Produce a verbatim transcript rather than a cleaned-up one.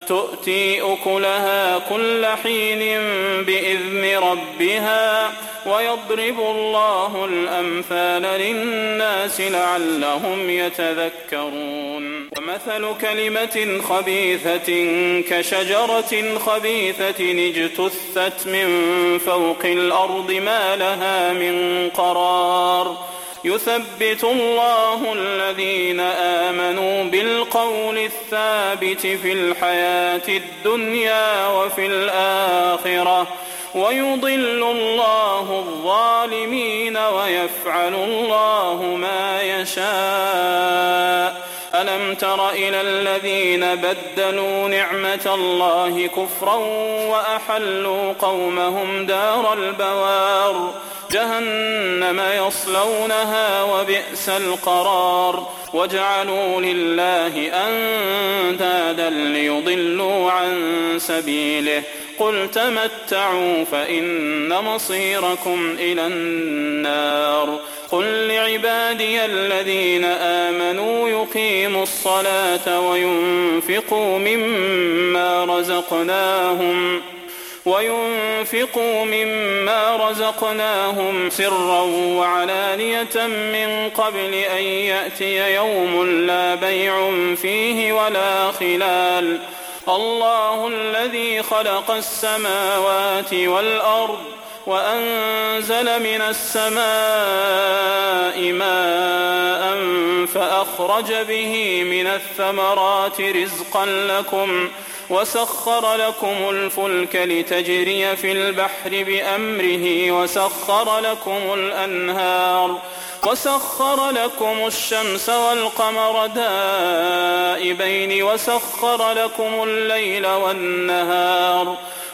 تؤتي أكلها كل حين بإذن ربها ويضرب الله الأمثال للناس لعلهم يتذكرون. ومثل كلمة خبيثة كشجرة خبيثة اجتثت من فوق الأرض ما لها من قرار يثبت الله الذين آمنوا بالقول الثابت في الحياة الدنيا وفي الآخرة ويضل الله الظالمين ويفعل الله ما يشاء. ألم تر إلى الذين بدلوا نعمة الله كفرا وأحلوا قومهم دار البوار جهنم يصلونها وبئس القرار وجعلوا لله أندادا ليضلوا عن سبيله قل تمتعوا فإن مصيركم إلى النار. قل لعبادي الذين آمنوا يقيموا الصلاة وينفقوا مما رزقناهم وينفقوا مما رزقناهم سرا وعلانية من قبل أن يأتي يوم لا بيع فيه ولا خلال. الله الذي خلق السماوات والأرض وأنزل من السماء ماء فأخرج به من الثمرات رزقا لكم وسخر لكم الفلك لتجري في البحر بأمره وسخر لكم الأنهار وسخر لكم الشمس والقمر دائبين وسخر لكم الليل والنهار